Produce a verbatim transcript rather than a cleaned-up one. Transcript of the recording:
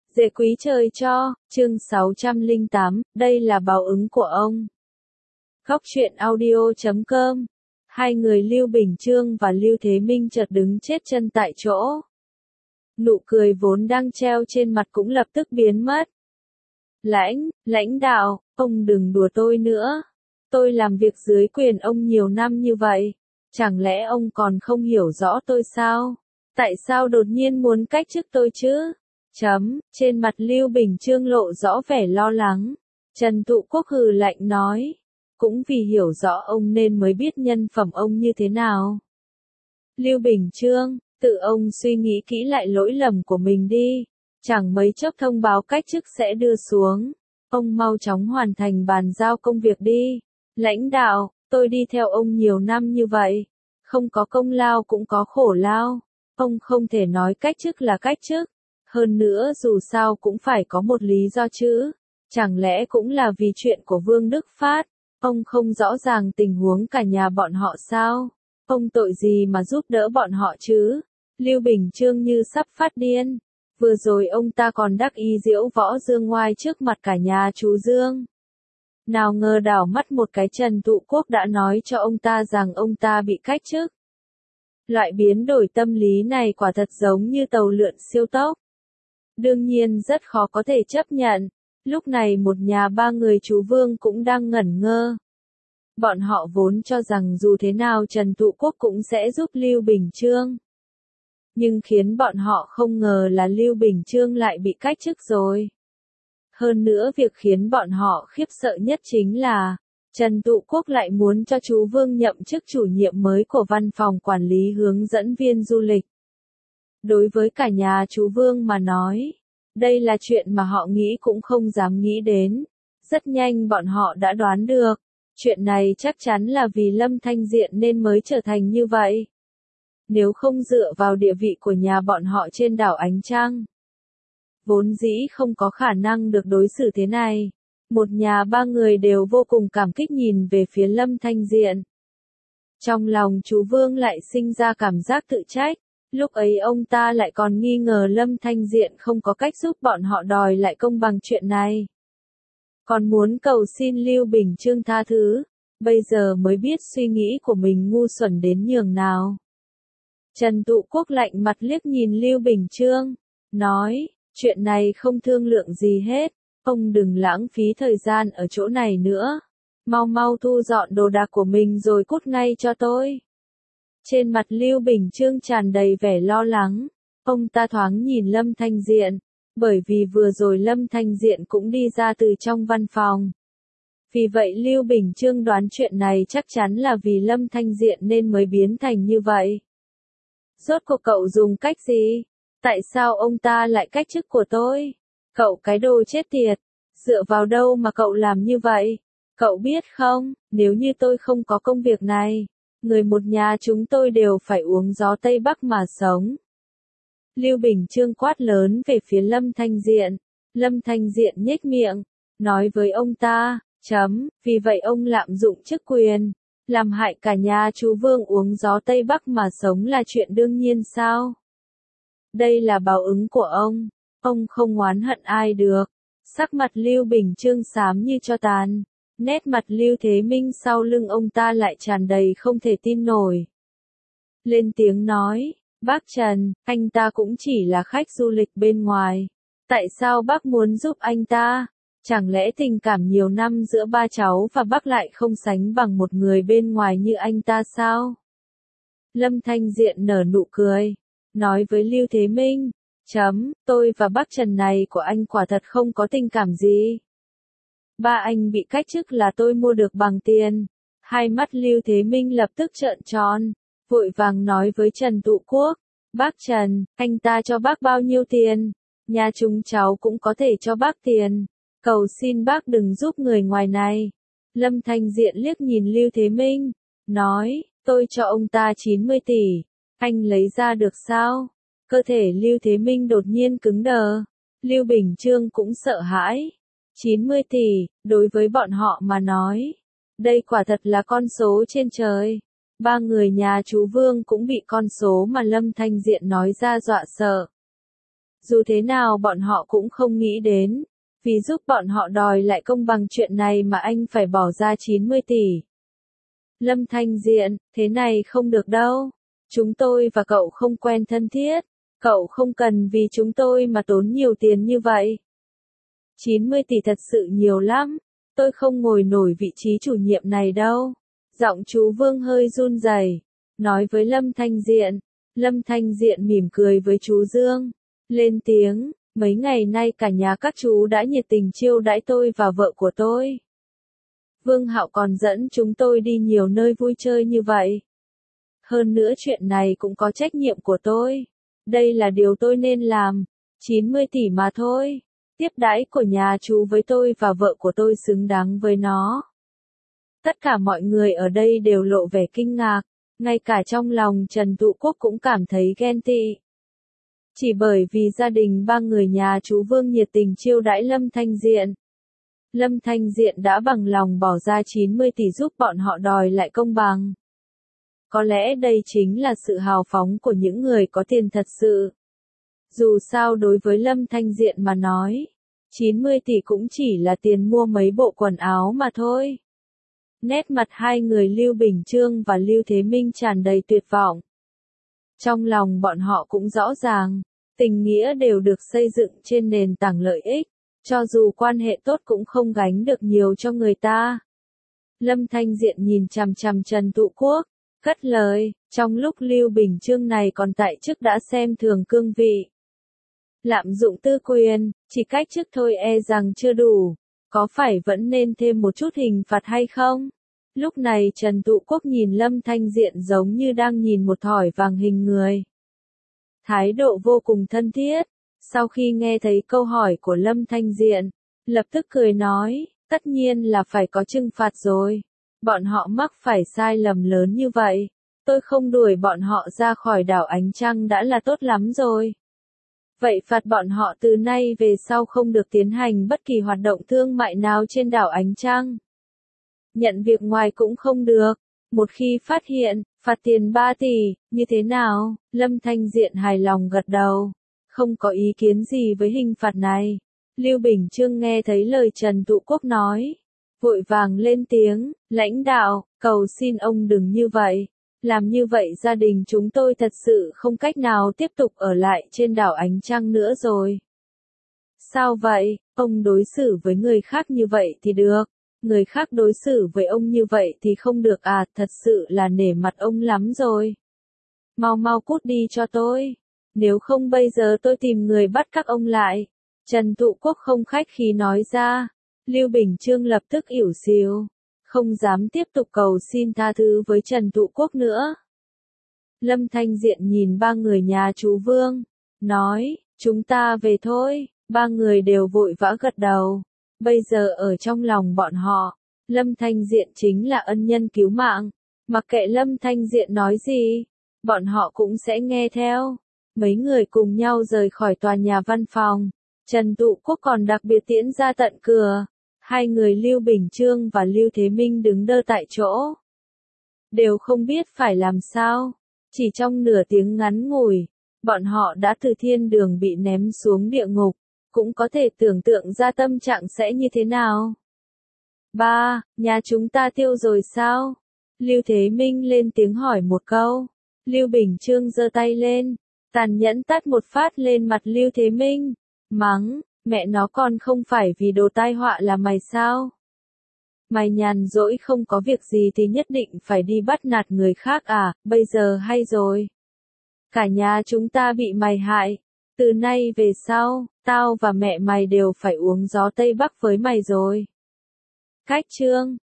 Dễ quý trời cho, chương sáu trăm lẻ tám, đây là báo ứng của ông. Góc truyện audio chấm com. Hai người Lưu Bình Chương và Lưu Thế Minh chợt đứng chết chân tại chỗ. Nụ cười vốn đang treo trên mặt cũng lập tức biến mất. Lãnh, lãnh đạo, ông đừng đùa tôi nữa. Tôi làm việc dưới quyền ông nhiều năm như vậy. Chẳng lẽ ông còn không hiểu rõ tôi sao? Tại sao đột nhiên muốn cách chức tôi chứ? Chấm, trên mặt Lưu Bình Chương lộ rõ vẻ lo lắng. Trần Tụ Quốc hừ lạnh nói. Cũng vì hiểu rõ ông nên mới biết nhân phẩm ông như thế nào. Lưu Bình Chương, tự ông suy nghĩ kỹ lại lỗi lầm của mình đi. Chẳng mấy chốc thông báo cách chức sẽ đưa xuống. Ông mau chóng hoàn thành bàn giao công việc đi. Lãnh đạo, tôi đi theo ông nhiều năm như vậy. Không có công lao cũng có khổ lao. Ông không thể nói cách chức là cách chức. Hơn nữa dù sao cũng phải có một lý do chứ. Chẳng lẽ cũng là vì chuyện của Vương Đức Phát? Ông không rõ ràng tình huống cả nhà bọn họ sao? Ông tội gì mà giúp đỡ bọn họ chứ? Lưu Bình Chương như sắp phát điên. Vừa rồi ông ta còn đắc ý giễu võ Dương Ngoai trước mặt cả nhà chú Dương. Nào ngờ đảo mắt một cái Trần Tụ Quốc đã nói cho ông ta rằng ông ta bị cách chức. Loại biến đổi tâm lý này quả thật giống như tàu lượn siêu tốc. Đương nhiên rất khó có thể chấp nhận. Lúc này một nhà ba người chú Vương cũng đang ngẩn ngơ. Bọn họ vốn cho rằng dù thế nào Trần Tụ Quốc cũng sẽ giúp Lưu Bình Chương. Nhưng khiến bọn họ không ngờ là Lưu Bình Chương lại bị cách chức rồi. Hơn nữa việc khiến bọn họ khiếp sợ nhất chính là Trần Tụ Quốc lại muốn cho chú Vương nhậm chức chủ nhiệm mới của văn phòng quản lý hướng dẫn viên du lịch. Đối với cả nhà chú Vương mà nói, đây là chuyện mà họ nghĩ cũng không dám nghĩ đến. Rất nhanh bọn họ đã đoán được, chuyện này chắc chắn là vì Lâm Thanh Diện nên mới trở thành như vậy. Nếu không dựa vào địa vị của nhà bọn họ trên đảo Ánh Trăng, vốn dĩ không có khả năng được đối xử thế này. Một nhà ba người đều vô cùng cảm kích nhìn về phía Lâm Thanh Diện. Trong lòng chú Vương lại sinh ra cảm giác tự trách. Lúc ấy ông ta lại còn nghi ngờ Lâm Thanh Diện không có cách giúp bọn họ đòi lại công bằng chuyện này. Còn muốn cầu xin Lưu Bình Chương tha thứ. Bây giờ mới biết suy nghĩ của mình ngu xuẩn đến nhường nào. Trần Tụ Quốc lạnh mặt liếc nhìn Lưu Bình Chương. Nói, chuyện này không thương lượng gì hết. Ông đừng lãng phí thời gian ở chỗ này nữa. Mau mau thu dọn đồ đạc của mình rồi cút ngay cho tôi. Trên mặt Lưu Bình Chương tràn đầy vẻ lo lắng. Ông ta thoáng nhìn Lâm Thanh Diện. Bởi vì vừa rồi Lâm Thanh Diện cũng đi ra từ trong văn phòng. Vì vậy Lưu Bình Chương đoán chuyện này chắc chắn là vì Lâm Thanh Diện nên mới biến thành như vậy. Rốt cuộc cậu dùng cách gì? Tại sao ông ta lại cách chức của tôi? Cậu cái đồ chết tiệt. Dựa vào đâu mà cậu làm như vậy? Cậu biết không, nếu như tôi không có công việc này, người một nhà chúng tôi đều phải uống gió Tây Bắc mà sống. Lưu Bình Chương quát lớn về phía Lâm Thanh Diện. Lâm Thanh Diện nhếch miệng, nói với ông ta, chấm, vì vậy ông lạm dụng chức quyền, làm hại cả nhà chú Vương uống gió Tây Bắc mà sống là chuyện đương nhiên sao? Đây là báo ứng của ông, ông không oán hận ai được. Sắc mặt Lưu Bình Chương xám như tro tàn. Nét mặt Lưu Thế Minh sau lưng ông ta lại tràn đầy không thể tin nổi. Lên tiếng nói, bác Trần, anh ta cũng chỉ là khách du lịch bên ngoài. Tại sao bác muốn giúp anh ta? Chẳng lẽ tình cảm nhiều năm giữa ba cháu và bác lại không sánh bằng một người bên ngoài như anh ta sao? Lâm Thanh Diện nở nụ cười, nói với Lưu Thế Minh, chấm, tôi và bác Trần này của anh quả thật không có tình cảm gì. Ba anh bị cách chức là tôi mua được bằng tiền. Hai mắt Lưu Thế Minh lập tức trợn tròn, vội vàng nói với Trần Tụ Quốc, bác Trần, anh ta cho bác bao nhiêu tiền? Nhà chúng cháu cũng có thể cho bác tiền. Cầu xin bác đừng giúp người ngoài này. Lâm Thanh Diện liếc nhìn Lưu Thế Minh, nói, tôi cho ông ta chín mươi tỷ. Anh lấy ra được sao? Cơ thể Lưu Thế Minh đột nhiên cứng đờ. Lưu Bình Chương cũng sợ hãi. chín mươi tỷ, đối với bọn họ mà nói. Đây quả thật là con số trên trời. Ba người nhà chú Vương cũng bị con số mà Lâm Thanh Diện nói ra dọa sợ. Dù thế nào bọn họ cũng không nghĩ đến, vì giúp bọn họ đòi lại công bằng chuyện này mà anh phải bỏ ra chín mươi tỷ. Lâm Thanh Diện, thế này không được đâu. Chúng tôi và cậu không quen thân thiết. Cậu không cần vì chúng tôi mà tốn nhiều tiền như vậy. chín mươi tỷ thật sự nhiều lắm. Tôi không ngồi nổi vị trí chủ nhiệm này đâu. Giọng chú Vương hơi run rẩy, nói với Lâm Thanh Diện. Lâm Thanh Diện mỉm cười với chú Dương. Lên tiếng, mấy ngày nay cả nhà các chú đã nhiệt tình chiêu đãi tôi và vợ của tôi. Vương Hạo còn dẫn chúng tôi đi nhiều nơi vui chơi như vậy. Hơn nữa chuyện này cũng có trách nhiệm của tôi. Đây là điều tôi nên làm. chín mươi tỷ mà thôi. Tiếp đãi của nhà chú với tôi và vợ của tôi xứng đáng với nó. Tất cả mọi người ở đây đều lộ vẻ kinh ngạc. Ngay cả trong lòng Trần Tụ Quốc cũng cảm thấy ghen tị. Chỉ bởi vì gia đình ba người nhà chú Vương nhiệt tình chiêu đãi Lâm Thanh Diện. Lâm Thanh Diện đã bằng lòng bỏ ra chín mươi tỷ giúp bọn họ đòi lại công bằng. Có lẽ đây chính là sự hào phóng của những người có tiền thật sự. Dù sao đối với Lâm Thanh Diện mà nói, chín mươi tỷ cũng chỉ là tiền mua mấy bộ quần áo mà thôi. Nét mặt hai người Lưu Bình Chương và Lưu Thế Minh tràn đầy tuyệt vọng. Trong lòng bọn họ cũng rõ ràng, tình nghĩa đều được xây dựng trên nền tảng lợi ích, cho dù quan hệ tốt cũng không gánh được nhiều cho người ta. Lâm Thanh Diện nhìn chằm chằm Trần Tụ Quốc, cất lời, trong lúc Lưu Bình Chương này còn tại chức đã xem thường cương vị. Lạm dụng tư quyền, chỉ cách chức thôi e rằng chưa đủ, có phải vẫn nên thêm một chút hình phạt hay không? Lúc này Trần Tụ Quốc nhìn Lâm Thanh Diện giống như đang nhìn một thỏi vàng hình người. Thái độ vô cùng thân thiết, sau khi nghe thấy câu hỏi của Lâm Thanh Diện, lập tức cười nói, tất nhiên là phải có trừng phạt rồi. Bọn họ mắc phải sai lầm lớn như vậy, tôi không đuổi bọn họ ra khỏi đảo Ánh Trăng đã là tốt lắm rồi. Vậy phạt bọn họ từ nay về sau không được tiến hành bất kỳ hoạt động thương mại nào trên đảo Ánh Trăng. Nhận việc ngoài cũng không được. Một khi phát hiện, phạt tiền ba tỷ, như thế nào? Lâm Thanh Diện hài lòng gật đầu. Không có ý kiến gì với hình phạt này. Lưu Bình Chương nghe thấy lời Trần Tụ Quốc nói. Vội vàng lên tiếng, lãnh đạo, cầu xin ông đừng như vậy. Làm như vậy gia đình chúng tôi thật sự không cách nào tiếp tục ở lại trên đảo Ánh Trăng nữa rồi. Sao vậy? Ông đối xử với người khác như vậy thì được. Người khác đối xử với ông như vậy thì không được à, thật sự là nể mặt ông lắm rồi. Mau mau cút đi cho tôi. Nếu không bây giờ tôi tìm người bắt các ông lại. Trần Tụ Quốc không khách khí nói ra. Lưu Bình Chương lập tức ỉu xìu. Không dám tiếp tục cầu xin tha thứ với Trần Tụ Quốc nữa. Lâm Thanh Diện nhìn ba người nhà chú Vương. Nói, chúng ta về thôi. Ba người đều vội vã gật đầu. Bây giờ ở trong lòng bọn họ, Lâm Thanh Diện chính là ân nhân cứu mạng. Mặc kệ Lâm Thanh Diện nói gì, bọn họ cũng sẽ nghe theo. Mấy người cùng nhau rời khỏi tòa nhà văn phòng. Trần Tụ Quốc còn đặc biệt tiễn ra tận cửa. Hai người Lưu Bình Chương và Lưu Thế Minh đứng đơ tại chỗ. Đều không biết phải làm sao. Chỉ trong nửa tiếng ngắn ngủi, bọn họ đã từ thiên đường bị ném xuống địa ngục. Cũng có thể tưởng tượng ra tâm trạng sẽ như thế nào. Ba, nhà chúng ta tiêu rồi sao? Lưu Thế Minh lên tiếng hỏi một câu. Lưu Bình Chương giơ tay lên, tàn nhẫn tát một phát lên mặt Lưu Thế Minh. Mắng, mẹ nó còn không phải vì đồ tai họa là mày sao? Mày nhàn rỗi không có việc gì thì nhất định phải đi bắt nạt người khác à, bây giờ hay rồi. Cả nhà chúng ta bị mày hại. Từ nay về sau, tao và mẹ mày đều phải uống gió Tây Bắc với mày rồi. Cách chương